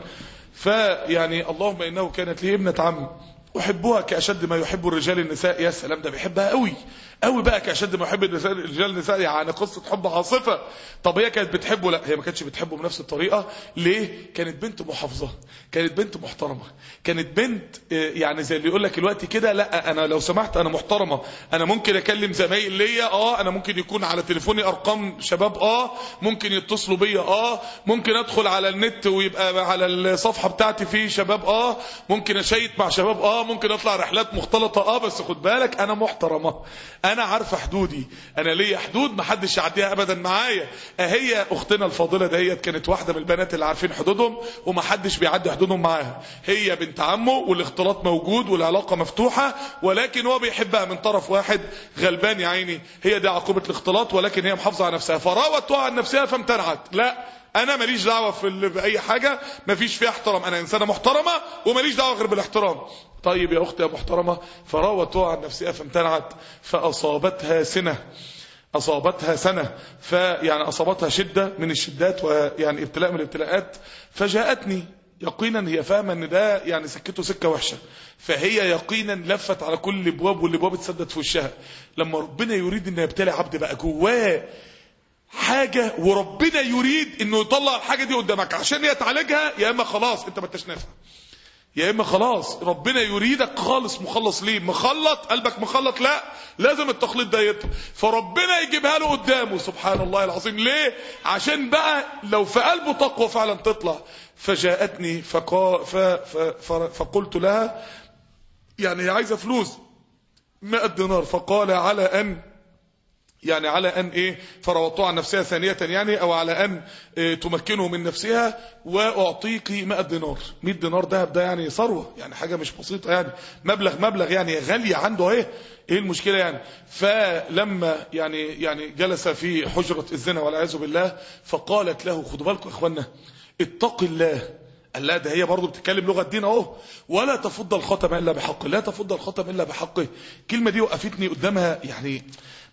فيعني اللهم انه كانت لي ابنة عم احبها كاشد ما يحب الرجال النساء. يا سلام، ده بيحبها قوي قوي بقى كاشد ما يحب الرجال النساء، يعني قصه حب عاصفه. طب هي كانت بتحبه؟ لا، هي ما كانتش بتحبه بنفس الطريقه. ليه؟ كانت بنت محافظه، كانت بنت محترمه، كانت بنت يعني زي اللي يقول لك دلوقتي كده، لا انا لو سمحت انا محترمه، انا ممكن اكلم زمايل ليا، انا ممكن يكون على تليفوني ارقام شباب، ممكن يتصلوا بيا، ممكن ادخل على النت ويبقى على الصفحه بتاعتي فيه شباب، ممكن اشيت مع شباب، ممكن اطلع رحلات مختلطه، بس خد بالك انا محترمه، انا عارفه حدودي، انا ليا حدود محدش يعديها ابدا معايا. هي اختنا الفاضله ديت كانت واحده من البنات اللي عارفين حدودهم ومحدش بيعدي حدودهم معاها. هي بنت عمه والاختلاط موجود والعلاقه مفتوحه، ولكن هو بيحبها من طرف واحد غلبان يا عيني. هي دي عقوبه الاختلاط، ولكن هي محافظه على نفسها، فراوتها عن نفسها فامتنعت. لا، انا ماليش دعوه باي حاجه مفيش فيها احترام، انا انسانه محترمه وماليش دعوه غير بالاحترام. طيب يا اختي يا محترمه، فراوتها عن نفسها فامتنعت، فاصابتها سنه، فيعني اصابتها شده من الشدات، ويعني ابتلاء من الابتلاءات. فجاءتني يقينا، هي فاهمه ان ده يعني سكته سكه وحشه، فهي يقينا لفت على كل الابواب والابواب اتسدت في وشها. لما ربنا يريد ان يبتلي عبد بقى جواه حاجه، وربنا يريد انه يطلع الحاجه دي قدامك عشان يتعالجها، يا اما خلاص انت ما انتش نافع، يا اما خلاص ربنا يريدك خالص مخلص. ليه مخلط قلبك؟ مخلط لا، لازم التخليط ده يطلع، فربنا يجيبها له قدامه. سبحان الله العظيم. ليه؟ عشان بقى لو في قلبه تقوى فعلا تطلع. فجاءتني فقلت لها، يعني هي عايزه فلوس 100 دينار، فقال على ان ايه، فراوضتها عن نفسها ثانية، يعني او على ان تمكنه من نفسها واعطيك 100 دينار. 100 دينار ذهب ده يعني ثروة، يعني حاجة مش بسيطة، يعني مبلغ يعني غالية عنده. ايه المشكلة يعني؟ فلما يعني جلس في حجرة الزنا والعياذ بالله، فقالت له، خدوا بالكم يا اخوانا، اتق الله. قال لا، ده هي برضه بتتكلم لغة الدين اهو، ولا تفض الخاتم الا بحقه، لا تفض الخاتم الا بحقه. الكلمة دي وقفتني قدامها، يعني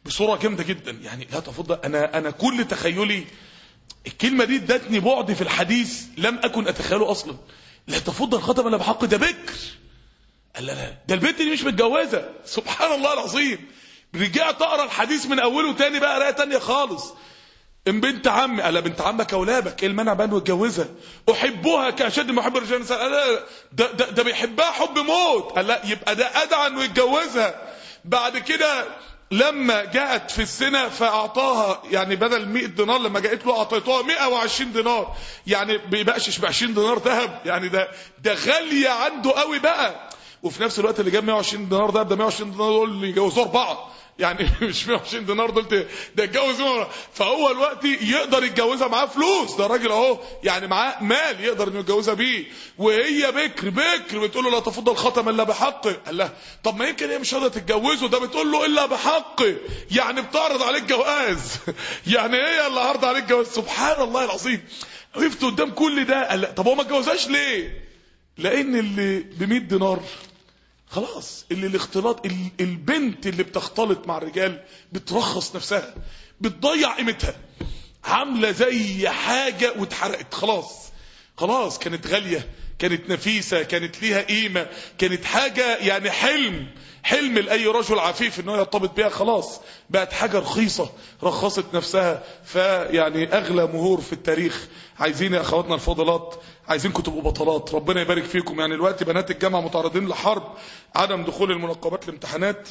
بصوره جامده جدا. يعني لا تفضل، انا كل تخيلي الكلمه دي ادتني بعد في الحديث لم اكن اتخيله اصلا. لا تفضل الخاتم الا بحق، ده بكر. قال لا ده البنت دي مش متجوزه. سبحان الله العظيم. رجعت اقرا الحديث من اوله تاني بقى قرايه تانيه خالص. ان بنت عمي، قال بنت عمك اولابك، ايه المانع بقى انه يتجوزها؟ احبها كاشد ما احب الرجال. قال لا ده بيحبها حب موت. قال لا يبقى ده ادعى انه يتجوزها. بعد كده لما جاءت في السنة فاعطاها، يعني بدل 100 دينار لما جاءت له اعطيتها 120 دينار، يعني بيبقاش ب 20 دينار ذهب، يعني ده غاليه عنده قوي بقى. وفي نفس الوقت اللي جاب 120 دينار ده 120 دينار دول اللي يجوزوا 4، يعني مش 120 دينار دول ده اتجوز. فهو الوقت يقدر يتجوزها، معاه فلوس، ده راجل اهو يعني معاه مال يقدر انه يتجوزها بيه، وهي بكر بتقول له لا تفضل الخاتم الا بحق. قال لها طب ما يمكن هي مش قادره تتجوزه، ده بتقول له الا بحق، يعني بتعرض عليك جواز. يعني هي اللي عرض عليك جواز. سبحان الله العظيم. وقفت قدام كل ده. قال لا طب هو ما اتجوزهاش ليه؟ لان اللي ب 100 دينار خلاص، اللي الاختلاط، البنت اللي بتختلط مع الرجال بترخص نفسها، بتضيع قيمتها، عامله زي حاجه واتحرقت. خلاص كانت غاليه، كانت نفيسه، كانت ليها قيمه، كانت حاجه يعني حلم لاي رجل عفيف انه يرتبط بها، خلاص بقت حاجه رخيصه، رخصت نفسها. فيعني اغلى مهور في التاريخ. عايزين يا اخواتنا الفاضلات، عايزينكم تبقوا بطلات، ربنا يبارك فيكم. يعني دلوقتي بنات الجامعه متعرضين لحرب عدم دخول المنقبات الامتحانات،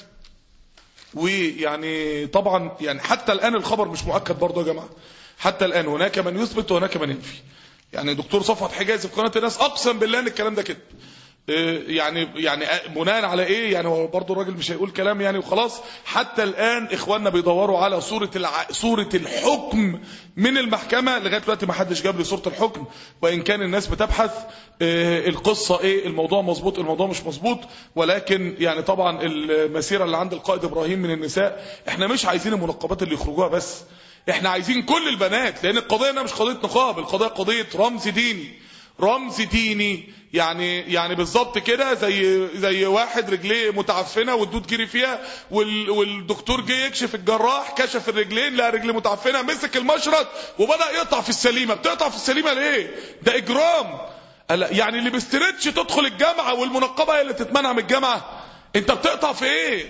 ويعني طبعا يعني حتى الان الخبر مش مؤكد برضه يا جماعه، حتى الان هناك من يثبت وهناك من ينفي. يعني دكتور صفوت حجازي في قناه الناس اقسم بالله ان الكلام ده كده. يعني بناء على ايه؟ يعني هو برضه الراجل مش هيقول كلام يعني وخلاص. حتى الان اخواننا بيدوروا على صورة الحكم من المحكمة، لغايه دلوقتي ما حدش جاب لي صورة الحكم، وان كان الناس بتبحث القصة ايه، الموضوع مظبوط الموضوع مش مظبوط. ولكن يعني طبعا المسيرة اللي عند القائد ابراهيم من النساء، احنا مش عايزين المنقبات اللي يخرجوها بس، احنا عايزين كل البنات، لان القضية هنا مش قضية نقاب، القضية قضية رمز ديني. يعني بالظبط كده زي واحد رجليه متعفنه والدود جري فيها، والدكتور جه يكشف، الجراح كشف الرجلين لقى رجليه متعفنه، مسك المشرط وبدا يقطع في السليمه. بتقطع في السليمه ليه؟ ده اجرام. يعني اللي بيسترتش تدخل الجامعه والمنقبه هي اللي تتمنع من الجامعه؟ انت بتقطع في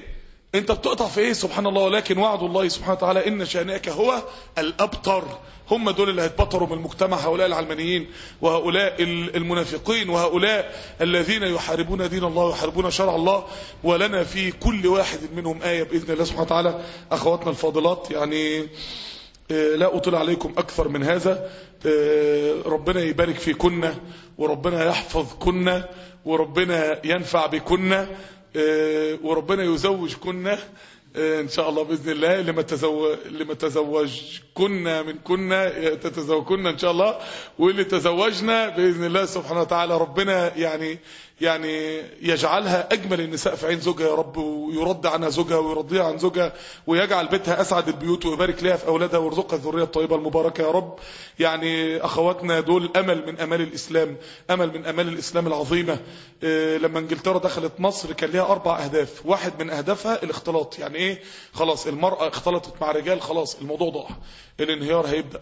ايه؟ سبحان الله. ولكن وعد الله سبحانه وتعالى ان شانئك هو الابتر. هم دول اللي هيتبطروا من المجتمع، هؤلاء العلمانيين وهؤلاء المنافقين وهؤلاء الذين يحاربون دين الله ويحاربون شرع الله. ولنا في كل واحد منهم آية بإذن الله سبحانه وتعالى. أخواتنا الفاضلات، يعني لا أطيل عليكم أكثر من هذا. ربنا يبارك فيكن، وربنا يحفظ كن، وربنا ينفع بكن، وربنا يزوج كنا ان شاء الله باذن الله. لما تزوج كنا من كنا تتزوجن ان شاء الله، واللي تزوجنا باذن الله سبحانه وتعالى ربنا يعني يجعلها اجمل النساء في عين زوجها يا رب، ويرضي عنها زوجها ويرضيها عن زوجها، ويجعل بيتها اسعد البيوت، ويبارك لها في اولادها، ويرزقها الذريه الطيبه المباركه يا رب. يعني اخواتنا دول امل من امال الاسلام، امل من امال الاسلام العظيمه. لما انجلترا دخلت مصر كان لها 4 اهداف، واحد من اهدافها الاختلاط. يعني ايه؟ خلاص المراه اختلطت مع رجال، خلاص الموضوع ضاع، الانهيار هيبدا.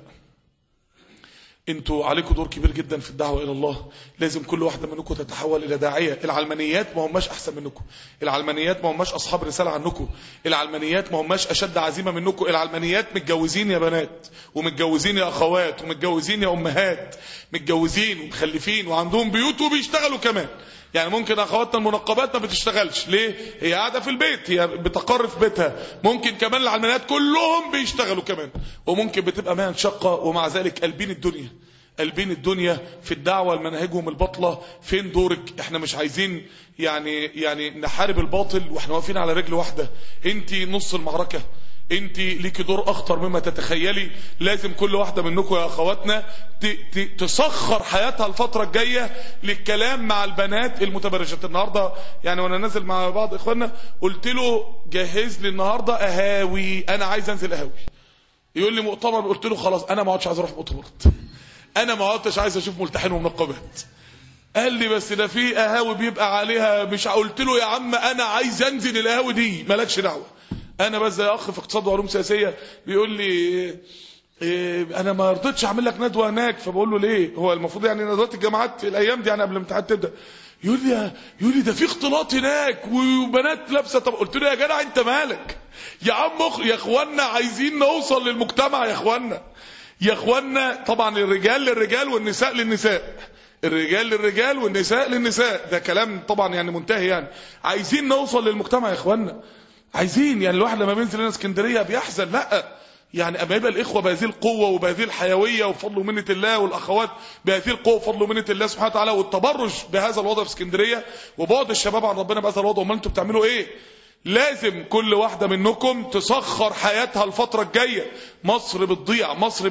انتوا عليكم دور كبير جدا في الدعوة الى الله، لازم كل واحدة منكم تتحول الى داعية. العلمانيات ما هماش احسن منكم، العلمانيات ما هماش اصحاب رسالة عنكم، العلمانيات ما هماش اشد عزيمة منكم. العلمانيات متجوزين يا بنات، ومتجوزين يا اخوات، ومتجوزين يا امهات، متجوزين ومخلفين وعندهم بيوت وبيشتغلوا كمان. يعني ممكن اخواتنا المنقبات ما بتشتغلش ليه؟ هي قاعده في البيت، هي بتقر في بيتها. ممكن كمان العلمانيات كلهم بيشتغلوا كمان، وممكن بتبقى مهن شقه، ومع ذلك قلبين الدنيا في الدعوه لمناهجهم الباطله. فين دورك؟ احنا مش عايزين يعني نحارب الباطل واحنا واقفين على رجل واحده. انت نص المعركه، انت ليكي دور اخطر مما تتخيلي. لازم كل واحدة منكم يا اخواتنا تسخر حياتها الفترة الجاية للكلام مع البنات المتبرجات. النهاردة يعني وانا نازل مع بعض اخواننا قلت له جهز لي النهاردة اهاوي، انا عايز انزل اهاوي. يقول لي مؤتمر، قلت له خلاص انا ما عادش عايز اروح مؤتمرات، انا ما عادش عايز اشوف ملتحين ومنقبات. قال لي بس ده في قهاوي بيبقى عليها مش، قلت له يا عم انا عايز انزل القهاوي دي، مالكش دعوه، انا بس زي اخ في اقتصاد وعلوم سياسيه بيقول لي انا ما رضيتش اعمل لك ندوه هناك، فبقول له ليه؟ هو المفروض يعني ندوات الجامعات الايام دي يعني قبل الامتحانات تبدا. يقول لي ده في اختلاط هناك وبنات لابسه. طب قلت له يا جدع انت مالك يا عم؟ يا اخوانا عايزين نوصل للمجتمع يا اخوانا طبعا الرجال للرجال والنساء للنساء، الرجال للرجال والنساء للنساء، ده كلام طبعا يعني منتهي. يعني عايزين نوصل للمجتمع يا اخوانا، عايزين يعني الواحد لما بينزل هنا اسكندريه بيحزن، لا يعني اما يبقى الاخوه بهذه القوه وبهذه الحيويه وفضل ومنه الله، والاخوات بهذه القوه وفضل ومنه الله سبحانه وتعالى، والتبرج بهذا الوضع في اسكندريه وبعد الشباب عن ربنا بهذا الوضع، امال انتوا بتعملوا ايه؟ لازم كل واحده منكم تسخر حياتها الفتره الجايه. مصر بتضيع، مصر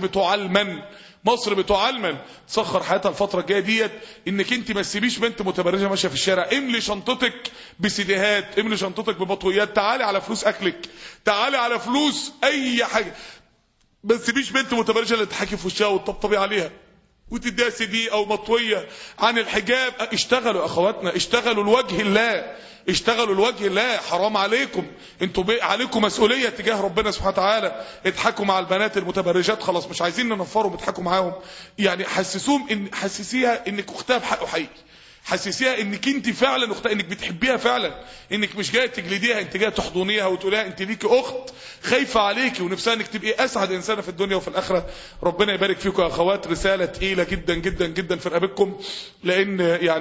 بتعلمن تسخر حياتها الفتره الجايه ديت. انك انت ما تسيبيش بنت متبرجه ماشيه في الشارع، املي شنطتك بسيديهات، املي شنطتك ببطويات، تعالي على فلوس اكلك، تعالي على فلوس اي حاجه، ما تسيبيش بنت متبرجه اللي تحكي في وشها وتطبطبي عليها وتديها سي دي او مطويه عن الحجاب. اشتغلوا يا اخواتنا، اشتغلوا لوجه الله، اشتغلوا لوجه الله، حرام عليكم، انتوا عليكم مسؤوليه تجاه ربنا سبحانه وتعالى. اضحكوا مع البنات المتبرجات، خلاص مش عايزين ننفرهم، اضحكوا معاهم، يعني حسسوهم حسسيها انك اختها بحقه حقيقي، حسسيها انك انت فعلا اختها، انك بتحبيها فعلا، انك مش جايه تجلديها، انت جايه تحضنيها وتقوليها انت ليكي اخت خايفه عليكي ونفسها انك تبقي اسعد انسانه في الدنيا وفي الاخره. ربنا يبارك فيكم يا اخوات. رساله ثقيله جدا جدا جدا في رقبتكم، لان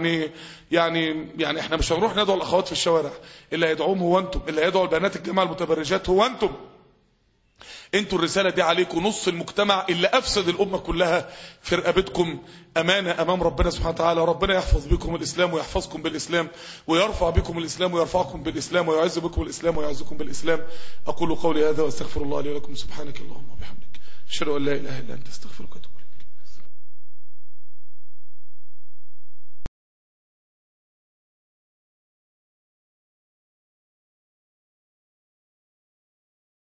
يعني احنا مش هنروح ندعو الاخوات في الشوارع، اللي هيدعوهم هو انتم، اللي هيدعوا البنات الجامعه المتبرجات هو انتم. انتوا الرسالة دي عليكم، نص المجتمع اللي افسد الامة كلها في رقبتكم، امانة امام ربنا سبحانه وتعالى. ربنا يحفظ بكم الاسلام ويحفظكم بالاسلام، ويرفع بكم الاسلام ويرفعكم بالاسلام، ويعز بكم الاسلام ويعزكم بالاسلام. اقول قولي هذا واستغفر الله لي ولكم. سبحانك اللهم وبحمدك، اشهد ان لا اله الا انت، استغفرك واتوب